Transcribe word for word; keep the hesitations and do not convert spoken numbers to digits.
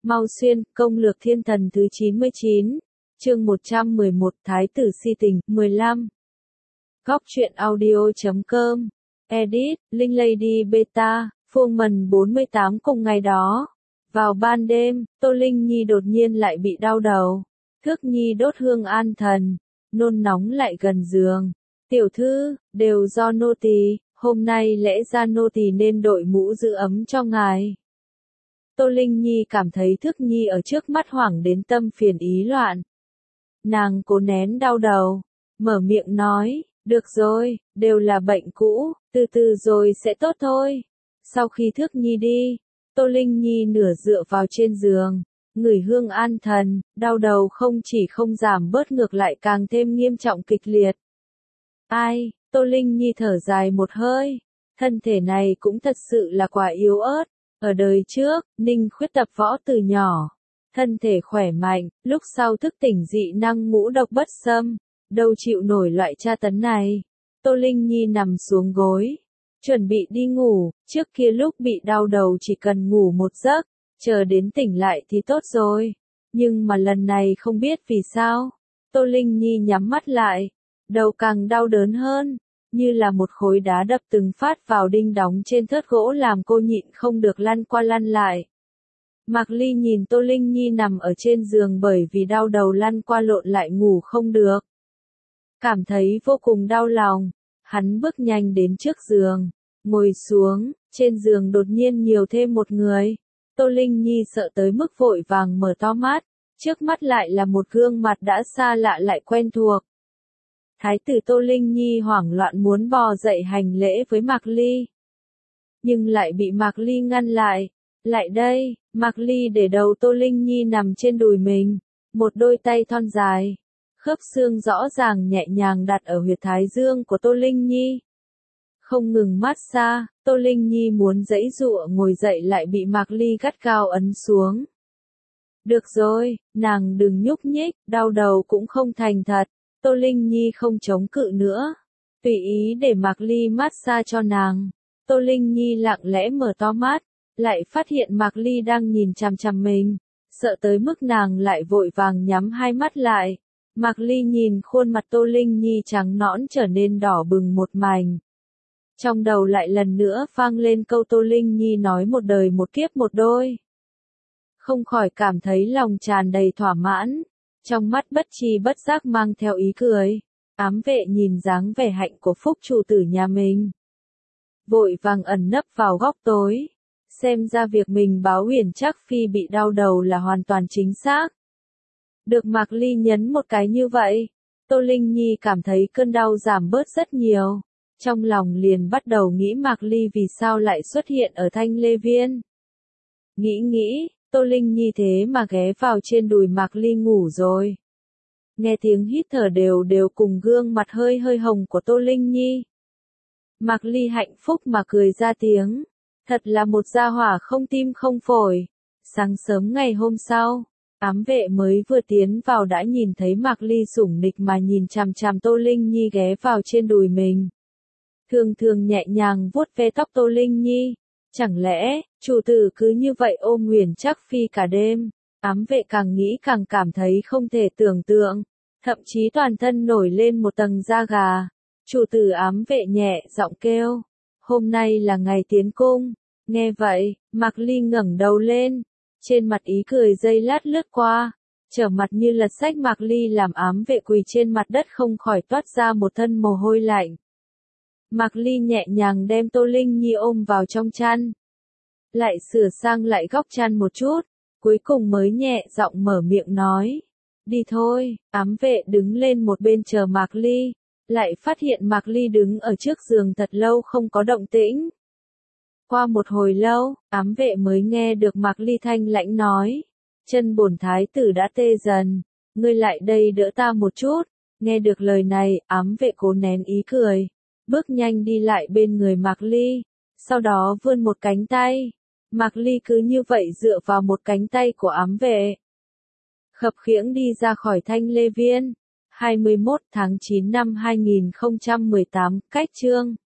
Mau xuyên, công lược thiên thần thứ chín mươi chín, chương một trăm mười một, Thái tử si tình, mười lăm. Góc truyện audio chấm com, edit, Linh Lady Beta, Phương Mần bốn mươi tám. Cùng ngày đó, vào ban đêm, Tô Linh Nhi đột nhiên lại bị đau đầu. Thước Nhi đốt hương an thần, nôn nóng lại gần giường. Tiểu thư, đều do nô tỳ, hôm nay lẽ ra nô tỳ nên đội mũ giữ ấm cho ngài. Tô Linh Nhi cảm thấy Thước Nhi ở trước mắt hoảng đến tâm phiền ý loạn. Nàng cố nén đau đầu, mở miệng nói, được rồi, đều là bệnh cũ, từ từ rồi sẽ tốt thôi. Sau khi Thước Nhi đi, Tô Linh Nhi nửa dựa vào trên giường, ngửi hương an thần, đau đầu không chỉ không giảm bớt ngược lại càng thêm nghiêm trọng kịch liệt. Ai, Tô Linh Nhi thở dài một hơi, thân thể này cũng thật sự là quả yếu ớt. Ở đời trước, Ninh Khuyết tập võ từ nhỏ, thân thể khỏe mạnh, lúc sau thức tỉnh dị năng ngũ độc bất xâm, đâu chịu nổi loại tra tấn này. Tô Linh Nhi nằm xuống gối, chuẩn bị đi ngủ, trước kia lúc bị đau đầu chỉ cần ngủ một giấc, chờ đến tỉnh lại thì tốt rồi. Nhưng mà lần này không biết vì sao, Tô Linh Nhi nhắm mắt lại, đầu càng đau đớn hơn, như là một khối đá đập từng phát vào đinh đóng trên thớt gỗ làm cô nhịn không được lăn qua lăn lại. Mạc Ly nhìn Tô Linh Nhi nằm ở trên giường bởi vì đau đầu lăn qua lộn lại ngủ không được. Cảm thấy vô cùng đau lòng, hắn bước nhanh đến trước giường, ngồi xuống, trên giường đột nhiên nhiều thêm một người. Tô Linh Nhi sợ tới mức vội vàng mở to mắt, trước mắt lại là một gương mặt đã xa lạ lại quen thuộc. Thái tử Tô Linh Nhi hoảng loạn muốn bò dậy hành lễ với Mạc Ly. Nhưng lại bị Mạc Ly ngăn lại. Lại đây, Mạc Ly để đầu Tô Linh Nhi nằm trên đùi mình, một đôi tay thon dài, khớp xương rõ ràng nhẹ nhàng đặt ở huyệt thái dương của Tô Linh Nhi. Không ngừng mát xa, Tô Linh Nhi muốn giãy giụa ngồi dậy lại bị Mạc Ly gắt gao ấn xuống. Được rồi, nàng đừng nhúc nhích, đau đầu cũng không thành thật. Tô Linh Nhi không chống cự nữa, tùy ý để Mạc Ly mát xa cho nàng. Tô Linh Nhi lặng lẽ mở to mắt, lại phát hiện Mạc Ly đang nhìn chằm chằm mình, sợ tới mức nàng lại vội vàng nhắm hai mắt lại. Mạc Ly nhìn khuôn mặt Tô Linh Nhi trắng nõn trở nên đỏ bừng một mảnh. Trong đầu lại lần nữa vang lên câu Tô Linh Nhi nói một đời một kiếp một đôi. Không khỏi cảm thấy lòng tràn đầy thỏa mãn. Trong mắt bất tri bất giác mang theo ý cười, ám vệ nhìn dáng vẻ hạnh của phúc chủ tử nhà mình. Vội vàng ẩn nấp vào góc tối, xem ra việc mình báo Huyền Trác Phi bị đau đầu là hoàn toàn chính xác. Được Mạc Ly nhấn một cái như vậy, Tô Linh Nhi cảm thấy cơn đau giảm bớt rất nhiều, trong lòng liền bắt đầu nghĩ Mạc Ly vì sao lại xuất hiện ở Thanh Lê Viên. Nghĩ nghĩ, Tô Linh Nhi thế mà ghé vào trên đùi Mạc Ly ngủ rồi. Nghe tiếng hít thở đều đều cùng gương mặt hơi hơi hồng của Tô Linh Nhi. Mạc Ly hạnh phúc mà cười ra tiếng. Thật là một gia hỏa không tim không phổi. Sáng sớm ngày hôm sau, ám vệ mới vừa tiến vào đã nhìn thấy Mạc Ly sủng nịch mà nhìn chằm chằm Tô Linh Nhi ghé vào trên đùi mình. Thường thường nhẹ nhàng vuốt ve tóc Tô Linh Nhi. Chẳng lẽ, chủ tử cứ như vậy ôm Huyền Trác Phi cả đêm? Ám vệ càng nghĩ càng cảm thấy không thể tưởng tượng, thậm chí toàn thân nổi lên một tầng da gà. Chủ tử ám vệ nhẹ giọng kêu, hôm nay là ngày tiến cung. Nghe vậy, Mạc Ly ngẩng đầu lên, trên mặt ý cười giây lát lướt qua, trở mặt như lật sách. Mạc Ly làm ám vệ quỳ trên mặt đất không khỏi toát ra một thân mồ hôi lạnh. Mạc Ly nhẹ nhàng đem Tô Linh Nhi ôm vào trong chăn, lại sửa sang lại góc chăn một chút, cuối cùng mới nhẹ giọng mở miệng nói, đi thôi. Ám vệ đứng lên một bên chờ Mạc Ly, lại phát hiện Mạc Ly đứng ở trước giường thật lâu không có động tĩnh. Qua một hồi lâu, ám vệ mới nghe được Mạc Ly thanh lãnh nói, chân bổn thái tử đã tê dần, ngươi lại đây đỡ ta một chút. Nghe được lời này, ám vệ cố nén ý cười, bước nhanh đi lại bên người Mạc Ly, sau đó vươn một cánh tay. Mạc Ly cứ như vậy dựa vào một cánh tay của ám vệ, khập khiễng đi ra khỏi Thanh Lê Viên. hai mươi mốt tháng chín năm hai nghìn không trăm mười tám, cách chương